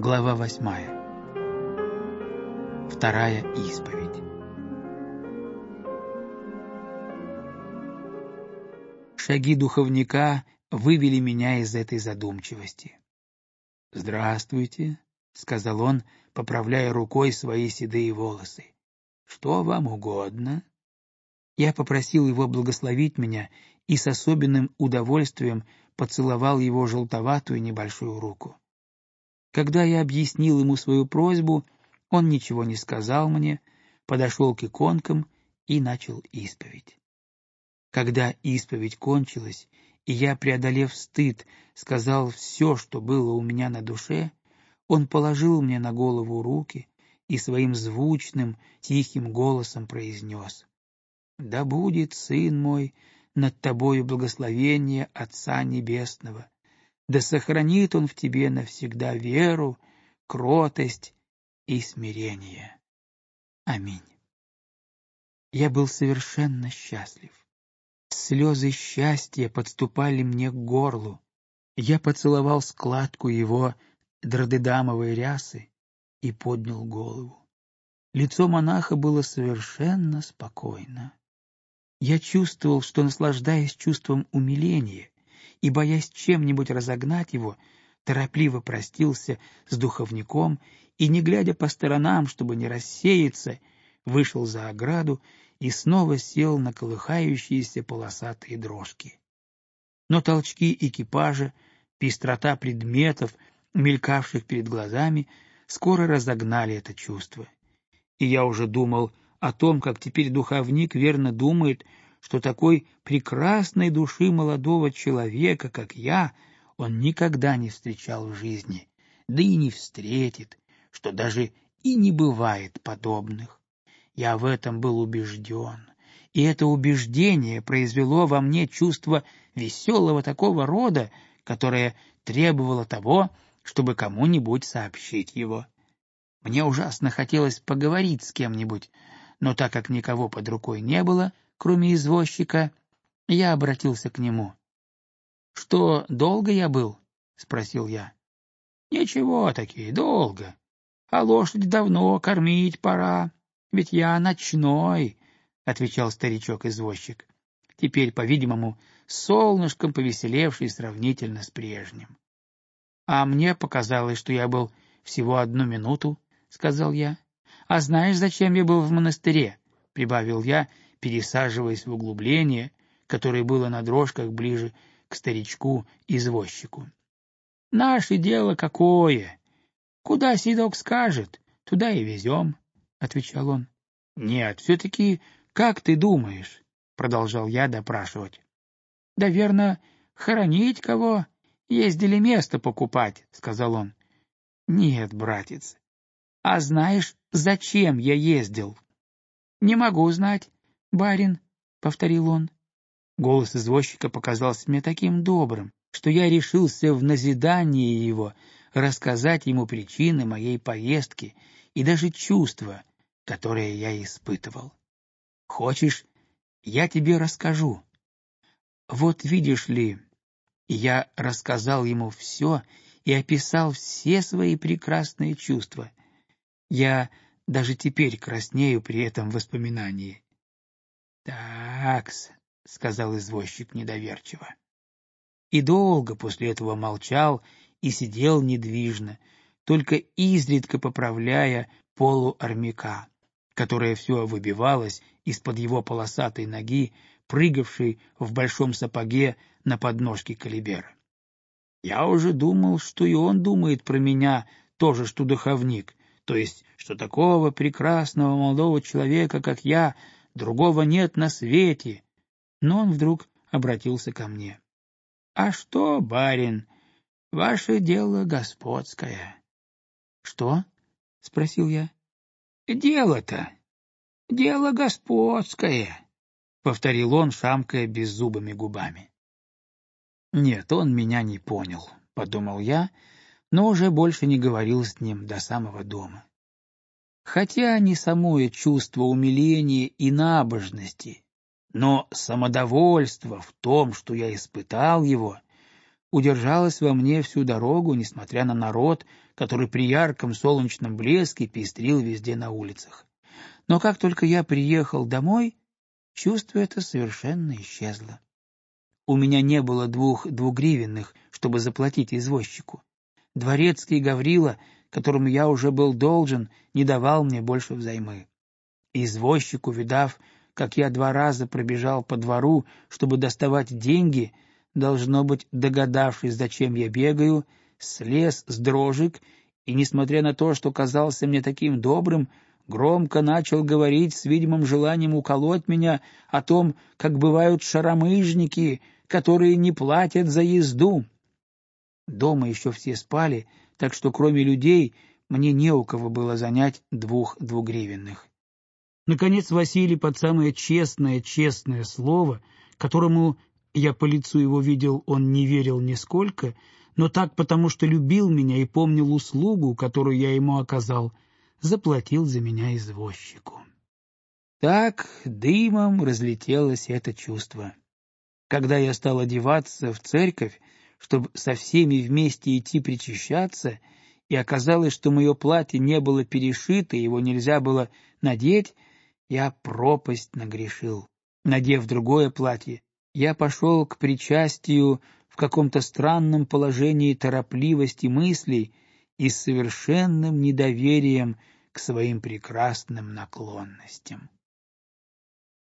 Глава 8. Вторая исповедь. Шаги духовника вывели меня из этой задумчивости. «Здравствуйте», — сказал он, поправляя рукой свои седые волосы. «Что вам угодно?» Я попросил его благословить меня и с особенным удовольствием поцеловал его желтоватую небольшую руку. Когда я объяснил ему свою просьбу, он ничего не сказал мне, подошел к иконкам и начал исповедь. Когда исповедь кончилась, и я, преодолев стыд, сказал все, что было у меня на душе, он положил мне на голову руки и своим звучным, тихим голосом произнес: «Да будет, сын мой, над тобою благословение Отца Небесного, да сохранит Он в тебе навсегда веру, кротость и смирение. Аминь». Я был совершенно счастлив. Слезы счастья подступали мне к горлу. Я поцеловал складку его дродедамовой рясы и поднял голову. Лицо монаха было совершенно спокойно. Я чувствовал, что, наслаждаясь чувством умиления и боясь чем-нибудь разогнать его, торопливо простился с духовником и, не глядя по сторонам, чтобы не рассеяться, вышел за ограду и снова сел на колыхающиеся полосатые дрожки. Но толчки экипажа, пестрота предметов, мелькавших перед глазами, скоро разогнали это чувство. И я уже думал о том, как теперь духовник верно думает, что такой прекрасной души молодого человека, как я, он никогда не встречал в жизни, да и не встретит, что даже и не бывает подобных. Я в этом был убежден, и это убеждение произвело во мне чувство веселого такого рода, которое требовало того, чтобы кому-нибудь сообщить его. Мне ужасно хотелось поговорить с кем-нибудь, но так как никого под рукой не было, кроме извозчика, я обратился к нему. — Что, долго я был? — спросил я. — Ничего-таки, долго. А лошадь давно кормить пора, ведь я ночной, — отвечал старичок-извозчик, теперь, по-видимому, с солнышком повеселевший сравнительно с прежним. — А мне показалось, что я был всего 1 минуту, — сказал я. — А знаешь, зачем я был в монастыре? — прибавил я, пересаживаясь в углубление, которое было на дрожках ближе к старичку-извозчику. — Наше дело какое! Куда седок скажет, туда и везем, — отвечал он. — Нет, все-таки, как ты думаешь? — продолжал я допрашивать. — Да верно, хоронить кого? Ездили место покупать, — сказал он. — Нет, братец. А знаешь, зачем я ездил? — Не могу знать, барин, — повторил он. Голос извозчика показался мне таким добрым, что я решился в назидании его рассказать ему причины моей поездки и даже чувства, которые я испытывал. Хочешь, я тебе расскажу? Вот видишь ли, я рассказал ему все и описал все свои прекрасные чувства. Я даже теперь краснею при этом воспоминании. «Так-с», — сказал извозчик недоверчиво. И долго после этого молчал и сидел недвижно, только изредка поправляя полу армяка, которая все выбивалась из-под его полосатой ноги, прыгавшей в большом сапоге на подножке колебера. Я уже думал, что и он думает про меня тоже, что духовник, то есть, что такого прекрасного молодого человека, как я, другого нет на свете. Но он вдруг обратился ко мне. — А что, барин, ваше дело господское. — Что? — спросил я. — Дело-то, дело господское, — повторил он, шамкая беззубыми губами. Нет, он меня не понял, — подумал я, но уже больше не говорил с ним до самого дома. Хотя не самое чувство умиления и набожности, но самодовольство в том, что я испытал его, удержалось во мне всю дорогу, несмотря на народ, который при ярком солнечном блеске пестрил везде на улицах. Но как только я приехал домой, чувство это совершенно исчезло. У меня не было 2 двугривенных, чтобы заплатить извозчику. Дворецкий Гаврила, которому я уже был должен, не давал мне больше взаймы. Извозчик, увидав, как я 2 раза пробежал по двору, чтобы доставать деньги, должно быть, догадавшись, зачем я бегаю, слез с дрожек и, несмотря на то, что казался мне таким добрым, громко начал говорить с видимым желанием уколоть меня о том, как бывают шаромыжники, которые не платят за езду. Дома еще все спали, так что кроме людей мне не у кого было занять 2 двугривенных. Наконец Василий под самое честное слово, которому я по лицу его видел, он не верил нисколько, но так потому, что любил меня и помнил услугу, которую я ему оказал, заплатил за меня извозчику. Так дымом разлетелось это чувство. Когда я стал одеваться в церковь, чтобы со всеми вместе идти причащаться, и оказалось, что мое платье не было перешито, его нельзя было надеть, я пропасть нагрешил. Надев другое платье, я пошел к причастию в каком-то странном положении торопливости мыслей и с совершенным недоверием к своим прекрасным наклонностям.